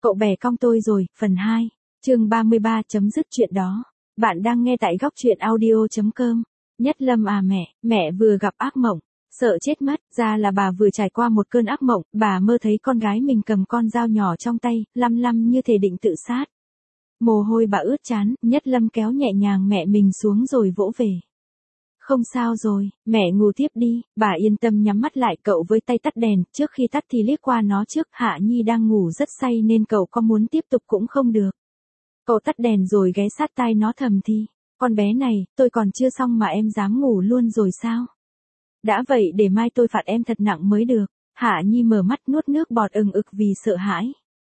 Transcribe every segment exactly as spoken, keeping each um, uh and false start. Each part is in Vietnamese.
Cậu bè cong tôi rồi, phần hai, chương ba mươi ba chấm dứt chuyện đó. Bạn đang nghe tại góc truyện audio.com. Nhất Lâm à mẹ, mẹ vừa gặp ác mộng, sợ chết mất, ra là bà vừa trải qua một cơn ác mộng, bà mơ thấy con gái mình cầm con dao nhỏ trong tay, lăm lăm như thể định tự sát. Mồ hôi bà ướt trán, Nhất Lâm kéo nhẹ nhàng mẹ mình xuống rồi vỗ về. Không sao rồi, mẹ ngủ tiếp đi, bà yên tâm nhắm mắt lại. Cậu với tay tắt đèn, trước khi tắt thì liếc qua nó trước, Hạ Nhi đang ngủ rất say nên cậu có muốn tiếp tục cũng không được. Cậu tắt đèn rồi ghé sát tai nó thầm thì, con bé này, tôi còn chưa xong mà em dám ngủ luôn rồi sao? Đã vậy để mai tôi phạt em thật nặng mới được. Hạ Nhi mở mắt nuốt nước bọt ừng ực vì sợ hãi.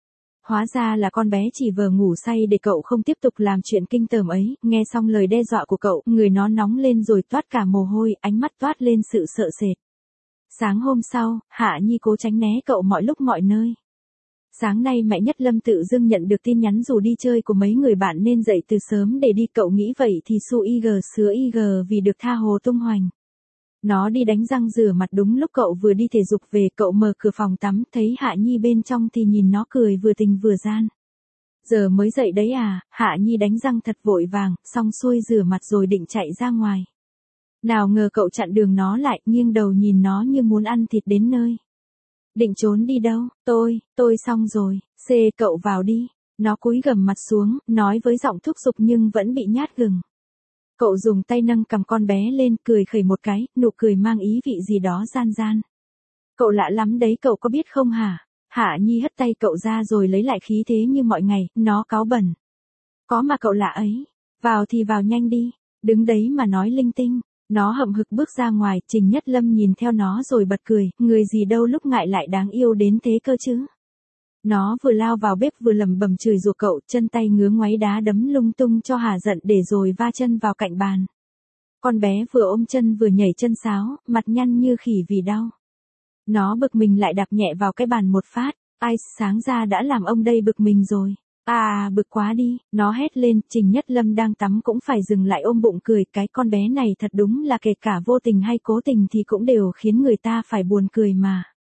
Hóa ra là con bé chỉ vờ ngủ say để cậu không tiếp tục làm chuyện kinh tởm ấy. Nghe xong lời đe dọa của cậu, người nó nóng lên rồi toát cả mồ hôi, ánh mắt toát lên sự sợ sệt. Sáng hôm sau, Hạ Nhi cố tránh né cậu mọi lúc mọi nơi. Sáng nay mẹ Nhất Lâm tự dưng nhận được tin nhắn rủ đi chơi của mấy người bạn nên dậy từ sớm để đi. Cậu nghĩ vậy thì su y gờ sứa y gờ vì được tha hồ tung hoành. Nó đi đánh răng rửa mặt đúng lúc cậu vừa đi thể dục về. Cậu mở cửa phòng tắm, thấy Hạ Nhi bên trong thì nhìn nó cười vừa tình vừa gian. Giờ mới dậy đấy à? Hạ Nhi đánh răng thật vội vàng, xong xuôi rửa mặt rồi định chạy ra ngoài. Nào ngờ cậu chặn đường nó lại, nghiêng đầu nhìn nó như muốn ăn thịt đến nơi. Định trốn đi đâu? Tôi, tôi xong rồi, xê cậu vào đi. Nó cúi gằm mặt xuống, nói với giọng thúc giục nhưng vẫn bị nhát gừng. Cậu dùng tay nâng cầm con bé lên, cười khẩy một cái, nụ cười mang ý vị gì đó gian gian. Cậu lạ lắm đấy, cậu có biết không hả? Hạ Nhi hất tay cậu ra rồi lấy lại khí thế như mọi ngày, nó cáu bẩn. Có mà cậu lạ ấy, vào thì vào nhanh đi, đứng đấy mà nói linh tinh. Nó hậm hực bước ra ngoài, Trình Nhất Lâm nhìn theo nó rồi bật cười, người gì đâu lúc ngại lại đáng yêu đến thế cơ chứ. Nó vừa lao vào bếp vừa lẩm bẩm chửi rủa cậu, chân tay ngứa ngoáy đá đấm lung tung cho hả giận để rồi va chân vào cạnh bàn. Con bé vừa ôm chân vừa nhảy chân sáo, mặt nhăn như khỉ vì đau. Nó bực mình lại đạp nhẹ vào cái bàn một phát, ai sáng ra đã làm ông đây bực mình rồi. À bực quá đi, nó hét lên. Trình Nhất Lâm đang tắm cũng phải dừng lại ôm bụng cười, cái con bé này thật đúng là kể cả vô tình hay cố tình thì cũng đều khiến người ta phải buồn cười mà.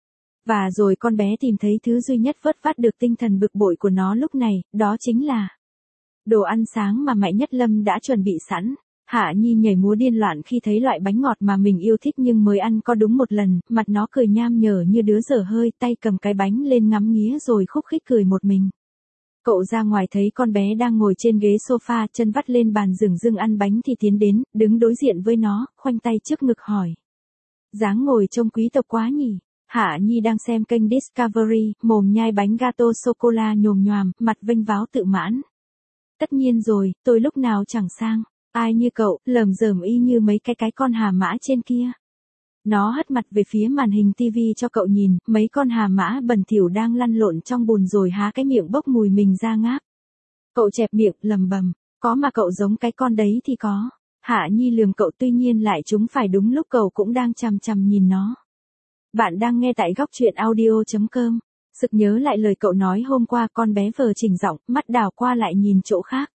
Và rồi con bé tìm thấy thứ duy nhất vớt vát được tinh thần bực bội của nó lúc này, đó chính là đồ ăn sáng mà mẹ Nhất Lâm đã chuẩn bị sẵn. Hạ Nhi nhảy múa điên loạn khi thấy loại bánh ngọt mà mình yêu thích nhưng mới ăn có đúng một lần, mặt nó cười nham nhở như đứa dở hơi, tay cầm cái bánh lên ngắm nghía rồi khúc khích cười một mình. Cậu ra ngoài thấy con bé đang ngồi trên ghế sofa, chân vắt lên bàn dửng dưng ăn bánh thì tiến đến, đứng đối diện với nó, khoanh tay trước ngực hỏi. Dáng ngồi trông quý tộc quá nhỉ? Hạ Nhi đang xem kênh Discovery, mồm nhai bánh gato sô-cô-la nhồm nhoàm, mặt vênh váo tự mãn. Tất nhiên rồi, tôi lúc nào chẳng sang, ai như cậu, lờm dởm y như mấy cái cái con hà mã trên kia. Nó hất mặt về phía màn hình tivi cho cậu nhìn, mấy con hà mã bẩn thỉu đang lăn lộn trong bùn rồi há cái miệng bốc mùi mình ra ngáp. Cậu chẹp miệng, lầm bầm, có mà cậu giống cái con đấy thì có. Hạ Nhi lườm cậu, tuy nhiên lại trúng phải đúng lúc cậu cũng đang chằm chằm nhìn nó. Bạn đang nghe tại góc truyện audio.com. Sực nhớ lại lời cậu nói hôm qua, con bé vờ chỉnh giọng, mắt đảo qua lại nhìn chỗ khác.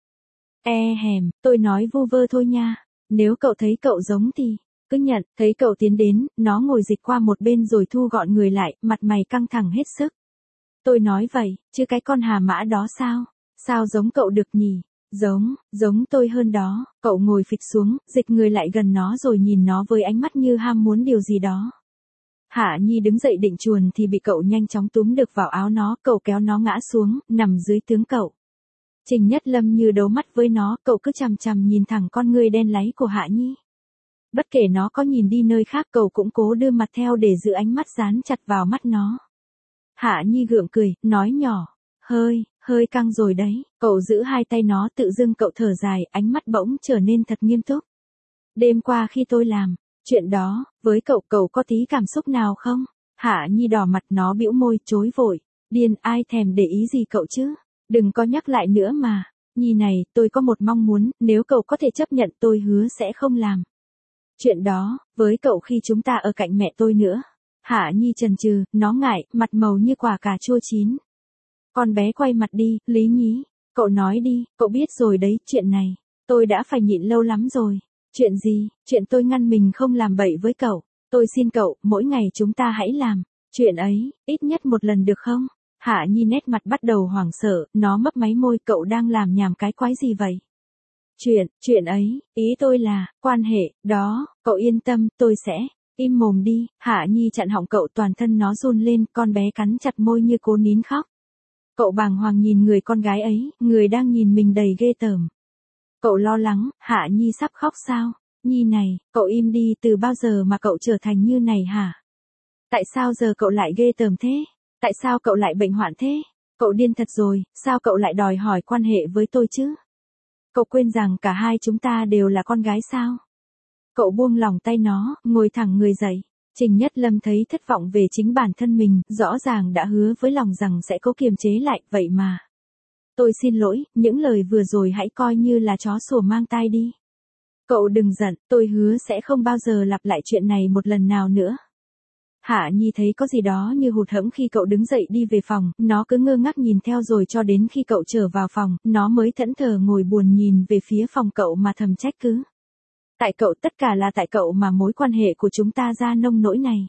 E hèm, tôi nói vu vơ thôi nha. Nếu cậu thấy cậu giống thì cứ nhận. Thấy cậu tiến đến, nó ngồi dịch qua một bên rồi thu gọn người lại, mặt mày căng thẳng hết sức. Tôi nói vậy, chứ cái con hà mã đó sao? Sao giống cậu được nhỉ? Giống, giống tôi hơn đó. Cậu ngồi phịch xuống, dịch người lại gần nó rồi nhìn nó với ánh mắt như ham muốn điều gì đó. Hạ Nhi đứng dậy định chuồn thì bị cậu nhanh chóng túm được vào áo nó, cậu kéo nó ngã xuống, nằm dưới tướng cậu. Trình Nhất Lâm như đấu mắt với nó, cậu cứ chằm chằm nhìn thẳng con ngươi đen láy của Hạ Nhi. Bất kể nó có nhìn đi nơi khác, cậu cũng cố đưa mặt theo để giữ ánh mắt dán chặt vào mắt nó. Hạ Nhi gượng cười, nói nhỏ, hơi, hơi căng rồi đấy. Cậu giữ hai tay nó, tự dưng cậu thở dài, ánh mắt bỗng trở nên thật nghiêm túc. Đêm qua khi tôi làm chuyện đó với cậu, cậu có tí cảm xúc nào không? Hạ Nhi đỏ mặt, nó bĩu môi chối vội. Điên, ai thèm để ý gì cậu chứ? Đừng có nhắc lại nữa mà. Nhi này, tôi có một mong muốn, nếu cậu có thể chấp nhận tôi hứa sẽ không làm chuyện đó với cậu khi chúng ta ở cạnh mẹ tôi nữa. Hạ Nhi chần chừ, nó ngại, mặt màu như quả cà chua chín. Con bé quay mặt đi, Lý nhí. Cậu nói đi, cậu biết rồi đấy, chuyện này tôi đã phải nhịn lâu lắm rồi. Chuyện gì? Chuyện tôi ngăn mình không làm bậy với cậu. Tôi xin cậu, mỗi ngày chúng ta hãy làm chuyện ấy, ít nhất một lần được không? Hạ Nhi nét mặt bắt đầu hoảng sợ, nó mấp máy môi, cậu đang làm nhảm cái quái gì vậy? Chuyện, chuyện ấy, ý tôi là, quan hệ, đó, cậu yên tâm, tôi sẽ, im mồm đi. Hạ Nhi chặn họng cậu, toàn thân nó run lên, con bé cắn chặt môi như cố nín khóc. Cậu bàng hoàng nhìn người con gái ấy, người đang nhìn mình đầy ghê tởm. Cậu lo lắng, Hạ Nhi sắp khóc sao? Nhi này, cậu im đi, từ bao giờ mà cậu trở thành như này hả? Tại sao giờ cậu lại ghê tởm thế? Tại sao cậu lại bệnh hoạn thế? Cậu điên thật rồi, sao cậu lại đòi hỏi quan hệ với tôi chứ? Cậu quên rằng cả hai chúng ta đều là con gái sao? Cậu buông lỏng tay nó, ngồi thẳng người dậy. Trình Nhất Lâm thấy thất vọng về chính bản thân mình, rõ ràng đã hứa với lòng rằng sẽ cố kiềm chế lại, vậy mà. Tôi xin lỗi, những lời vừa rồi hãy coi như là chó sủa mang tai đi. Cậu đừng giận, tôi hứa sẽ không bao giờ lặp lại chuyện này một lần nào nữa. Hạ Nhi thấy có gì đó như hụt hẫng khi cậu đứng dậy đi về phòng, nó cứ ngơ ngác nhìn theo rồi cho đến khi cậu trở vào phòng, nó mới thẫn thờ ngồi buồn nhìn về phía phòng cậu mà thầm trách cứ. Tại cậu, tất cả là tại cậu mà mối quan hệ của chúng ta ra nông nỗi này.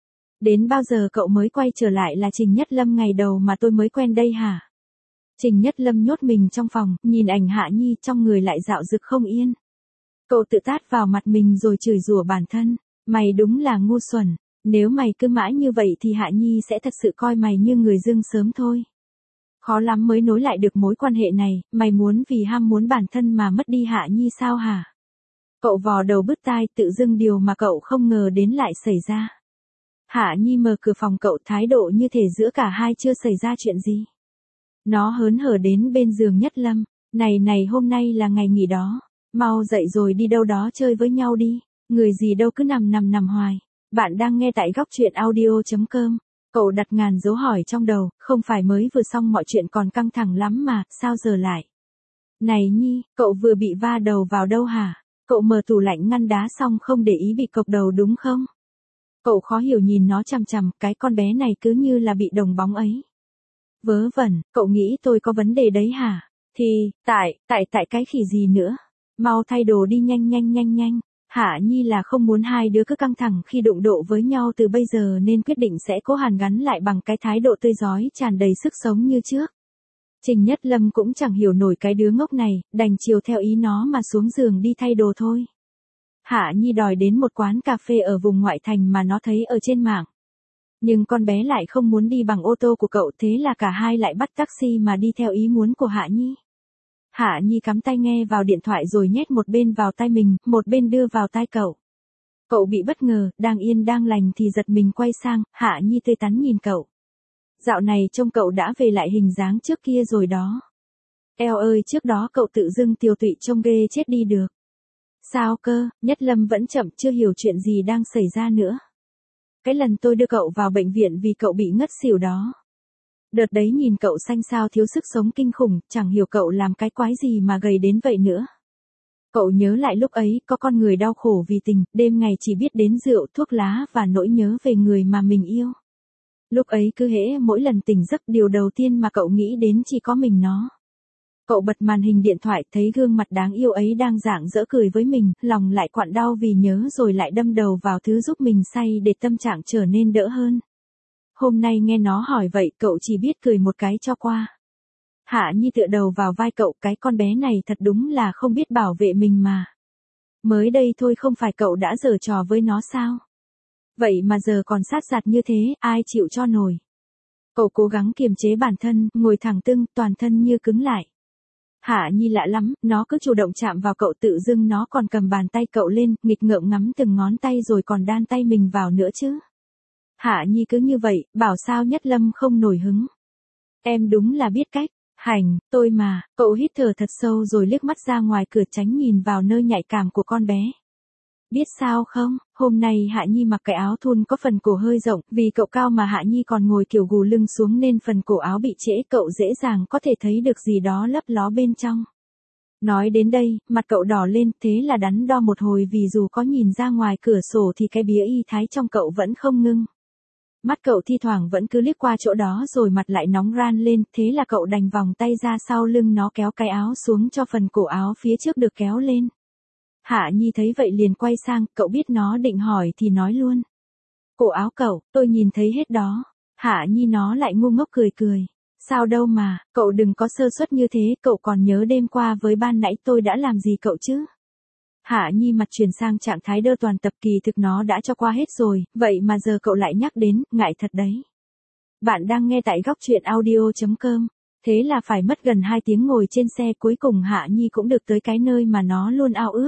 Đến bao giờ cậu mới quay trở lại là Trình Nhất Lâm ngày đầu mà tôi mới quen đây hả? Trình Nhất Lâm nhốt mình trong phòng, nhìn ảnh Hạ Nhi trong người lại dạo dực không yên. Cậu tự tát vào mặt mình rồi chửi rủa bản thân. Mày đúng là ngu xuẩn. Nếu mày cứ mãi như vậy thì Hạ Nhi sẽ thật sự coi mày như người dưng sớm thôi. Khó lắm mới nối lại được mối quan hệ này, mày muốn vì ham muốn bản thân mà mất đi Hạ Nhi sao hả? Cậu vò đầu bứt tai, tự dưng điều mà cậu không ngờ đến lại xảy ra. Hạ Nhi mở cửa phòng cậu, thái độ như thể giữa cả hai chưa xảy ra chuyện gì. Nó hớn hở đến bên giường Nhất Lâm. Này này, hôm nay là ngày nghỉ đó. Mau dậy rồi đi đâu đó chơi với nhau đi. Người gì đâu cứ nằm nằm nằm hoài. Bạn đang nghe tại góc truyện audio chấm com. Cậu đặt ngàn dấu hỏi trong đầu, không phải mới vừa xong mọi chuyện còn căng thẳng lắm mà, sao giờ lại? Này Nhi, cậu vừa bị va đầu vào đâu hả? Cậu mở tủ lạnh ngăn đá xong không để ý bị cộc đầu đúng không? Cậu khó hiểu nhìn nó chằm chằm, cái con bé này cứ như là bị đồng bóng ấy. Vớ vẩn, cậu nghĩ tôi có vấn đề đấy hả? Thì, tại, tại tại cái khỉ gì nữa? Mau thay đồ đi nhanh nhanh nhanh nhanh. Hạ Nhi là không muốn hai đứa cứ căng thẳng khi đụng độ với nhau từ bây giờ nên quyết định sẽ cố hàn gắn lại bằng cái thái độ tươi rói tràn đầy sức sống như trước. Trình Nhất Lâm cũng chẳng hiểu nổi cái đứa ngốc này, đành chiều theo ý nó mà xuống giường đi thay đồ thôi. Hạ Nhi đòi đến một quán cà phê ở vùng ngoại thành mà nó thấy ở trên mạng. Nhưng con bé lại không muốn đi bằng ô tô của cậu, thế là cả hai lại bắt taxi mà đi theo ý muốn của Hạ Nhi. Hạ Nhi cắm tai nghe vào điện thoại rồi nhét một bên vào tai mình, một bên đưa vào tai cậu. Cậu bị bất ngờ, đang yên đang lành thì giật mình quay sang, Hạ Nhi tươi tắn nhìn cậu. Dạo này trông cậu đã về lại hình dáng trước kia rồi đó. Eo ơi, trước đó cậu tự dưng tiều tụy trông ghê chết đi được. Sao cơ? Nhất Lâm vẫn chậm, chưa hiểu chuyện gì đang xảy ra nữa. Cái lần tôi đưa cậu vào bệnh viện vì cậu bị ngất xỉu đó. Đợt đấy nhìn cậu xanh xao thiếu sức sống kinh khủng, chẳng hiểu cậu làm cái quái gì mà gầy đến vậy nữa. Cậu nhớ lại lúc ấy, có con người đau khổ vì tình, đêm ngày chỉ biết đến rượu, thuốc lá và nỗi nhớ về người mà mình yêu. Lúc ấy cứ hễ mỗi lần tỉnh giấc, điều đầu tiên mà cậu nghĩ đến chỉ có mình nó. Cậu bật màn hình điện thoại, thấy gương mặt đáng yêu ấy đang rạng rỡ cười với mình, lòng lại quặn đau vì nhớ rồi lại đâm đầu vào thứ giúp mình say để tâm trạng trở nên đỡ hơn. Hôm nay nghe nó hỏi vậy, cậu chỉ biết cười một cái cho qua. Hạ Nhi tựa đầu vào vai cậu, cái con bé này thật đúng là không biết bảo vệ mình mà. Mới đây thôi không phải cậu đã giở trò với nó sao? Vậy mà giờ còn sát sạt như thế, ai chịu cho nổi. Cậu cố gắng kiềm chế bản thân, ngồi thẳng tưng, toàn thân như cứng lại. Hạ Nhi lạ lắm, nó cứ chủ động chạm vào cậu, tự dưng nó còn cầm bàn tay cậu lên, nghịch ngợm ngắm từng ngón tay rồi còn đan tay mình vào nữa chứ. Hạ Nhi cứ như vậy, bảo sao Nhất Lâm không nổi hứng. Em đúng là biết cách. Hành, tôi mà. Cậu hít thở thật sâu rồi liếc mắt ra ngoài cửa tránh nhìn vào nơi nhạy cảm của con bé. Biết sao không, hôm nay Hạ Nhi mặc cái áo thun có phần cổ hơi rộng, vì cậu cao mà Hạ Nhi còn ngồi kiểu gù lưng xuống nên phần cổ áo bị trễ, cậu dễ dàng có thể thấy được gì đó lấp ló bên trong. Nói đến đây, mặt cậu đỏ lên, thế là đắn đo một hồi vì dù có nhìn ra ngoài cửa sổ thì cái bía y thái trong cậu vẫn không ngưng. Mắt cậu thi thoảng vẫn cứ liếc qua chỗ đó rồi mặt lại nóng ran lên, thế là cậu đành vòng tay ra sau lưng nó kéo cái áo xuống cho phần cổ áo phía trước được kéo lên. Hạ Nhi thấy vậy liền quay sang, cậu biết nó định hỏi thì nói luôn. Cổ áo cậu, tôi nhìn thấy hết đó. Hạ Nhi nó lại ngu ngốc cười cười. Sao đâu mà, cậu đừng có sơ suất như thế, cậu còn nhớ đêm qua với ban nãy tôi đã làm gì cậu chứ? Hạ Nhi mặt chuyển sang trạng thái đơ toàn tập, kỳ thực nó đã cho qua hết rồi, vậy mà giờ cậu lại nhắc đến, ngại thật đấy. Bạn đang nghe tại góc truyện audio chấm com. Thế là phải mất gần hai tiếng ngồi trên xe, cuối cùng Hạ Nhi cũng được tới cái nơi mà nó luôn ao ước.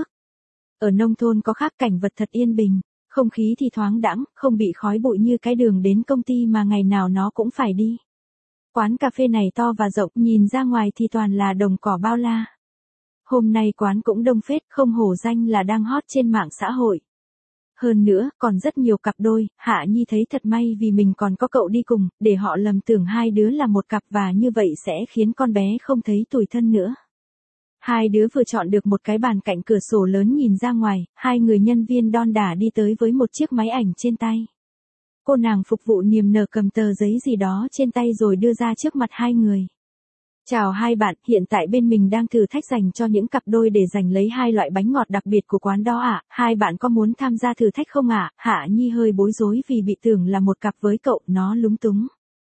Ở nông thôn có khác, cảnh vật thật yên bình, không khí thì thoáng đãng, không bị khói bụi như cái đường đến công ty mà ngày nào nó cũng phải đi. Quán cà phê này to và rộng, nhìn ra ngoài thì toàn là đồng cỏ bao la. Hôm nay quán cũng đông phết, không hổ danh là đang hot trên mạng xã hội. Hơn nữa, còn rất nhiều cặp đôi, Hạ Nhi thấy thật may vì mình còn có cậu đi cùng, để họ lầm tưởng hai đứa là một cặp và như vậy sẽ khiến con bé không thấy tủi thân nữa. Hai đứa vừa chọn được một cái bàn cạnh cửa sổ lớn nhìn ra ngoài, hai người nhân viên đon đả đi tới với một chiếc máy ảnh trên tay. Cô nàng phục vụ niềm nở cầm tờ giấy gì đó trên tay rồi đưa ra trước mặt hai người. Chào hai bạn, hiện tại bên mình đang thử thách dành cho những cặp đôi để giành lấy hai loại bánh ngọt đặc biệt của quán đó ạ. À? Hai bạn có muốn tham gia thử thách không ạ? À? Hạ Nhi hơi bối rối vì bị tưởng là một cặp với cậu, nó lúng túng.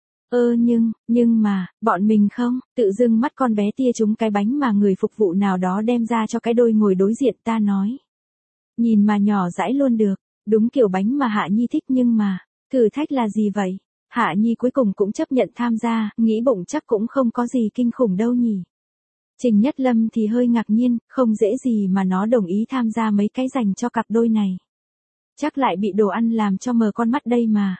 Ơ nhưng, nhưng mà, bọn mình không, tự dưng mắt con bé tia trúng cái bánh mà người phục vụ nào đó đem ra cho cái đôi ngồi đối diện, ta nói. Nhìn mà nhỏ dãi luôn được, đúng kiểu bánh mà Hạ Nhi thích nhưng mà, thử thách là gì vậy? Hạ Nhi cuối cùng cũng chấp nhận tham gia, nghĩ bụng chắc cũng không có gì kinh khủng đâu nhỉ. Trình Nhất Lâm thì hơi ngạc nhiên, không dễ gì mà nó đồng ý tham gia mấy cái dành cho cặp đôi này. Chắc lại bị đồ ăn làm cho mờ con mắt đây mà.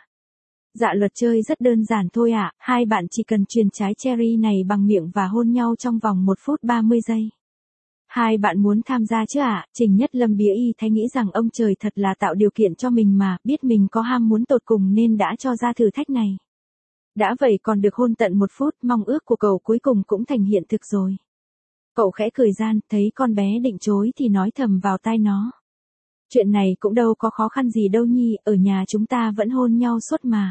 Dạ luật chơi rất đơn giản thôi ạ, à, hai bạn chỉ cần chuyền trái cherry này bằng miệng và hôn nhau trong vòng một phút ba mươi giây. Hai bạn muốn tham gia chứ ạ? À? Trình Nhất Lâm bía y thấy nghĩ rằng ông trời thật là tạo điều kiện cho mình mà, biết mình có ham muốn tột cùng nên đã cho ra thử thách này. Đã vậy còn được hôn tận một phút, mong ước của cậu cuối cùng cũng thành hiện thực rồi. Cậu khẽ cười gian, thấy con bé định chối thì nói thầm vào tai nó. Chuyện này cũng đâu có khó khăn gì đâu Nhi, ở nhà chúng ta vẫn hôn nhau suốt mà.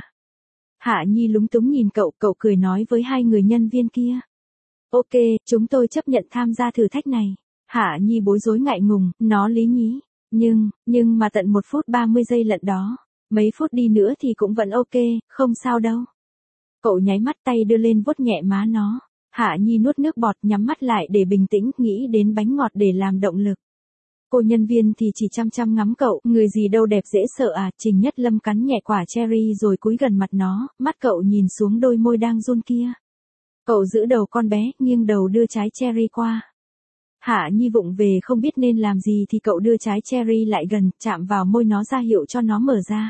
Hạ Nhi lúng túng nhìn cậu, cậu cười nói với hai người nhân viên kia. Ok, chúng tôi chấp nhận tham gia thử thách này. Hạ Nhi bối rối ngại ngùng, nó lý nhí. Nhưng, nhưng mà tận một phút ba mươi giây lận đó. Mấy phút đi nữa thì cũng vẫn ok, không sao đâu. Cậu nháy mắt tay đưa lên vuốt nhẹ má nó. Hạ Nhi nuốt nước bọt nhắm mắt lại để bình tĩnh, nghĩ đến bánh ngọt để làm động lực. Cô nhân viên thì chỉ chăm chăm ngắm cậu, người gì đâu đẹp dễ sợ à. Trình Nhất Lâm cắn nhẹ quả cherry rồi cúi gần mặt nó, mắt cậu nhìn xuống đôi môi đang run kia. Cậu giữ đầu con bé, nghiêng đầu đưa trái cherry qua. Hạ Nhi vụng về không biết nên làm gì thì cậu đưa trái cherry lại gần, chạm vào môi nó ra hiệu cho nó mở ra.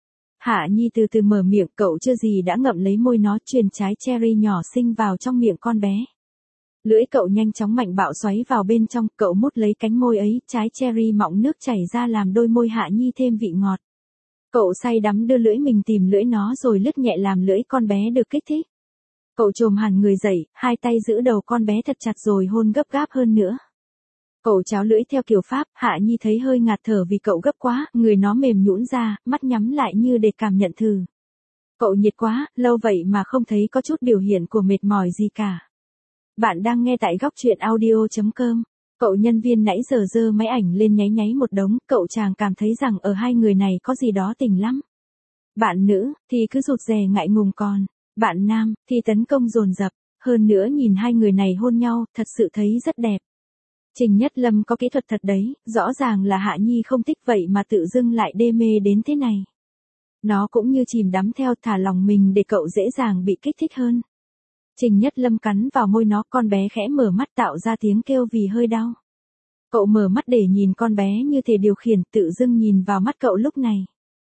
Hạ Nhi từ từ mở miệng, cậu chưa gì đã ngậm lấy môi nó, truyền trái cherry nhỏ xinh vào trong miệng con bé. Lưỡi cậu nhanh chóng mạnh bạo xoáy vào bên trong, cậu mút lấy cánh môi ấy, trái cherry mọng nước chảy ra làm đôi môi Hạ Nhi thêm vị ngọt. Cậu say đắm đưa lưỡi mình tìm lưỡi nó rồi lướt nhẹ làm lưỡi con bé được kích thích. Cậu chồm hẳn người dậy, hai tay giữ đầu con bé thật chặt rồi hôn gấp gáp hơn nữa. Cậu cháo lưỡi theo kiểu Pháp, Hạ Nhi thấy hơi ngạt thở vì cậu gấp quá, người nó mềm nhũn ra, mắt nhắm lại như để cảm nhận thử. Cậu nhiệt quá, lâu vậy mà không thấy có chút biểu hiện của mệt mỏi gì cả. Bạn đang nghe tại góc truyện audio chấm com. Cậu nhân viên nãy giờ giơ máy ảnh lên nháy nháy một đống, cậu chàng cảm thấy rằng ở hai người này có gì đó tình lắm. Bạn nữ, thì cứ rụt rè ngại ngùng còn, bạn nam, thì tấn công dồn dập, hơn nữa nhìn hai người này hôn nhau, thật sự thấy rất đẹp. Trình Nhất Lâm có kỹ thuật thật đấy, rõ ràng là Hạ Nhi không thích vậy mà tự dưng lại đê mê đến thế này. Nó cũng như chìm đắm theo, thả lòng mình để cậu dễ dàng bị kích thích hơn. Trình Nhất Lâm cắn vào môi nó, con bé khẽ mở mắt tạo ra tiếng kêu vì hơi đau. Cậu mở mắt để nhìn con bé như thể điều khiển, tự dưng nhìn vào mắt cậu lúc này.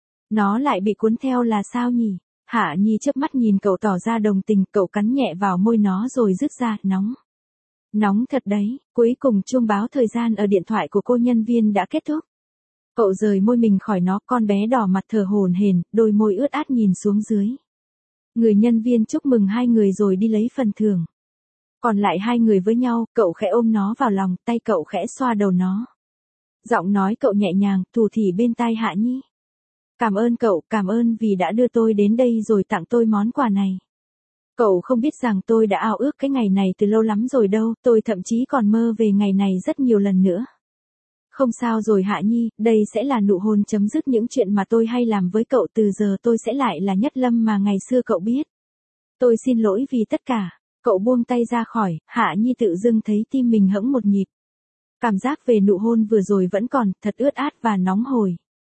Nó lại bị cuốn theo là sao nhỉ? Hạ Nhi chớp mắt nhìn cậu tỏ ra đồng tình, cậu cắn nhẹ vào môi nó rồi rứt ra, nóng. Nóng thật đấy, cuối cùng chuông báo thời gian ở điện thoại của cô nhân viên đã kết thúc. Cậu rời môi mình khỏi nó, con bé đỏ mặt thở hổn hển, đôi môi ướt át nhìn xuống dưới. Người nhân viên chúc mừng hai người rồi đi lấy phần thưởng. Còn lại hai người với nhau, cậu khẽ ôm nó vào lòng, tay cậu khẽ xoa đầu nó. Giọng nói cậu nhẹ nhàng, thủ thỉ bên tai Hạ Nhi. Cảm ơn cậu, cảm ơn vì đã đưa tôi đến đây rồi tặng tôi món quà này. Cậu không biết rằng tôi đã ao ước cái ngày này từ lâu lắm rồi đâu, tôi thậm chí còn mơ về ngày này rất nhiều lần nữa. Không sao rồi Hạ Nhi, đây sẽ là nụ hôn chấm dứt những chuyện mà tôi hay làm với cậu, từ giờ tôi sẽ lại là Nhất Lâm mà ngày xưa cậu biết. Tôi xin lỗi vì tất cả. Cậu buông tay ra khỏi, Hạ Nhi tự dưng thấy tim mình hững một nhịp. Cảm giác về nụ hôn vừa rồi vẫn còn, thật ướt át và nóng hổi.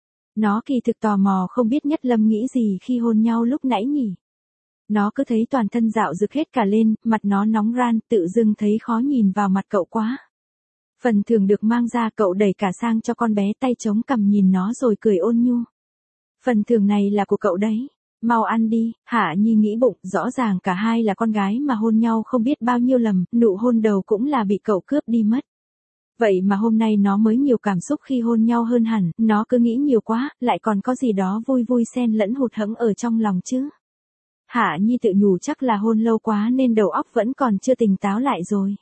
Nó kỳ thực tò mò không biết Nhất Lâm nghĩ gì khi hôn nhau lúc nãy nhỉ. Nó cứ thấy toàn thân dạo rực hết cả lên, mặt nó nóng ran, tự dưng thấy khó nhìn vào mặt cậu quá. Phần thưởng được mang ra, cậu đẩy cả sang cho con bé, tay chống cằm nhìn nó rồi cười ôn nhu. Phần thưởng này là của cậu đấy. Mau ăn đi. Hạ Nhi nghĩ bụng, rõ ràng cả hai là con gái mà hôn nhau không biết bao nhiêu lầm, nụ hôn đầu cũng là bị cậu cướp đi mất. Vậy mà hôm nay nó mới nhiều cảm xúc khi hôn nhau hơn hẳn, nó cứ nghĩ nhiều quá, lại còn có gì đó vui vui xen lẫn hụt hẫng ở trong lòng chứ. Hạ Nhi tự nhủ chắc là hôn lâu quá nên đầu óc vẫn còn chưa tỉnh táo lại rồi.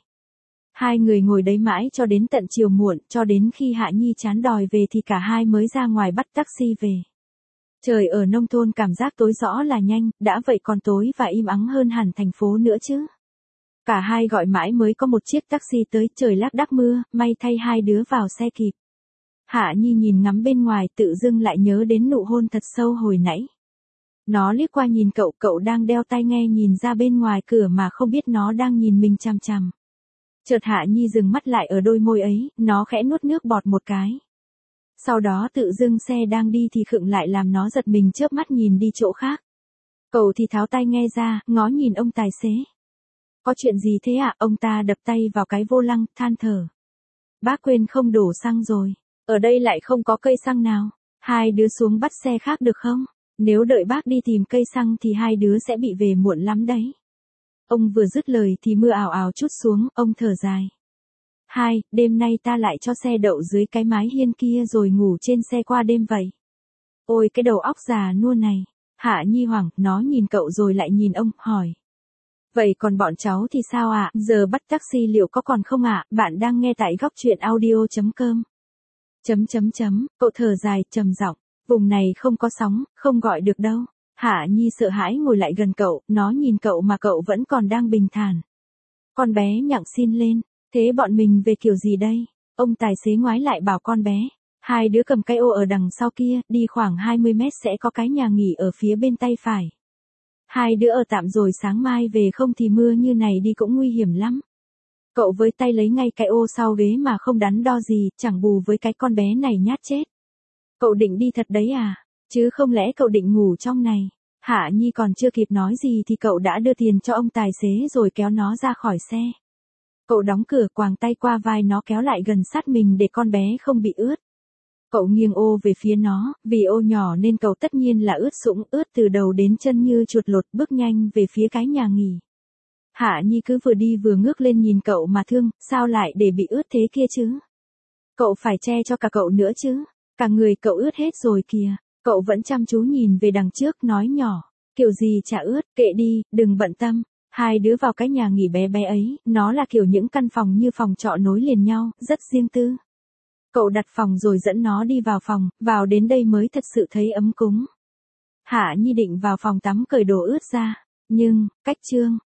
Hai người ngồi đấy mãi cho đến tận chiều muộn, cho đến khi Hạ Nhi chán đòi về thì cả hai mới ra ngoài bắt taxi về. Trời ở nông thôn cảm giác tối rõ là nhanh, đã vậy còn tối và im ắng hơn hẳn thành phố nữa chứ. Cả hai gọi mãi mới có một chiếc taxi tới, trời lác đác mưa, may thay hai đứa vào xe kịp. Hạ Nhi nhìn ngắm bên ngoài, tự dưng lại nhớ đến nụ hôn thật sâu hồi nãy. Nó liếc qua nhìn cậu, cậu đang đeo tai nghe nhìn ra bên ngoài cửa mà không biết nó đang nhìn mình chằm chằm. Chợt Hạ Nhi dừng mắt lại ở đôi môi ấy, nó khẽ nuốt nước bọt một cái. Sau đó tự dưng xe đang đi thì khựng lại làm nó giật mình chớp mắt nhìn đi chỗ khác. Cậu thì tháo tai nghe ra, ngó nhìn ông tài xế. Có chuyện gì thế ạ? Ông ta đập tay vào cái vô lăng, than thở. Bác quên không đổ xăng rồi. Ở đây lại không có cây xăng nào. Hai đứa xuống bắt xe khác được không? Nếu đợi bác đi tìm cây xăng thì hai đứa sẽ bị về muộn lắm đấy. Ông vừa dứt lời thì mưa ào ào trút xuống, ông thở dài. Hai, đêm nay ta lại cho xe đậu dưới cái mái hiên kia rồi ngủ trên xe qua đêm vậy. Ôi cái đầu óc già nua này. Hạ Nhi hoảng, nó nhìn cậu rồi lại nhìn ông, hỏi. Vậy còn bọn cháu thì sao ạ? À? Giờ bắt taxi liệu có còn không ạ? À? Bạn đang nghe tại góc truyện audio chấm com. Chấm chấm chấm, cậu thở dài, trầm giọng. Vùng này không có sóng, không gọi được đâu. Hạ Nhi sợ hãi ngồi lại gần cậu, nó nhìn cậu mà cậu vẫn còn đang bình thản. Con bé nhặng xin lên. Thế bọn mình về kiểu gì đây? Ông tài xế ngoái lại bảo con bé. Hai đứa cầm cái ô ở đằng sau kia, đi khoảng hai mươi mét sẽ có cái nhà nghỉ ở phía bên tay phải. Hai đứa ở tạm rồi sáng mai về, không thì mưa như này đi cũng nguy hiểm lắm. Cậu với tay lấy ngay cái ô sau ghế mà không đắn đo gì, chẳng bù với cái con bé này nhát chết. Cậu định đi thật đấy à? Chứ không lẽ cậu định ngủ trong này? Hạ Nhi còn chưa kịp nói gì thì cậu đã đưa tiền cho ông tài xế rồi kéo nó ra khỏi xe. Cậu đóng cửa, quàng tay qua vai nó kéo lại gần sát mình để con bé không bị ướt. Cậu nghiêng ô về phía nó, vì ô nhỏ nên cậu tất nhiên là ướt sũng, ướt từ đầu đến chân như chuột lột, bước nhanh về phía cái nhà nghỉ. Hạ Nhi cứ vừa đi vừa ngước lên nhìn cậu mà thương, sao lại để bị ướt thế kia chứ? Cậu phải che cho cả cậu nữa chứ, cả người cậu ướt hết rồi kìa. Cậu vẫn chăm chú nhìn về đằng trước, nói nhỏ, kiểu gì chả ướt, kệ đi, đừng bận tâm. Hai đứa vào cái nhà nghỉ bé bé ấy, nó là kiểu những căn phòng như phòng trọ nối liền nhau, rất riêng tư. Cậu đặt phòng rồi dẫn nó đi vào phòng, vào đến đây mới thật sự thấy ấm cúng. Hạ Nhi định vào phòng tắm cởi đồ ướt ra, nhưng, cách trương,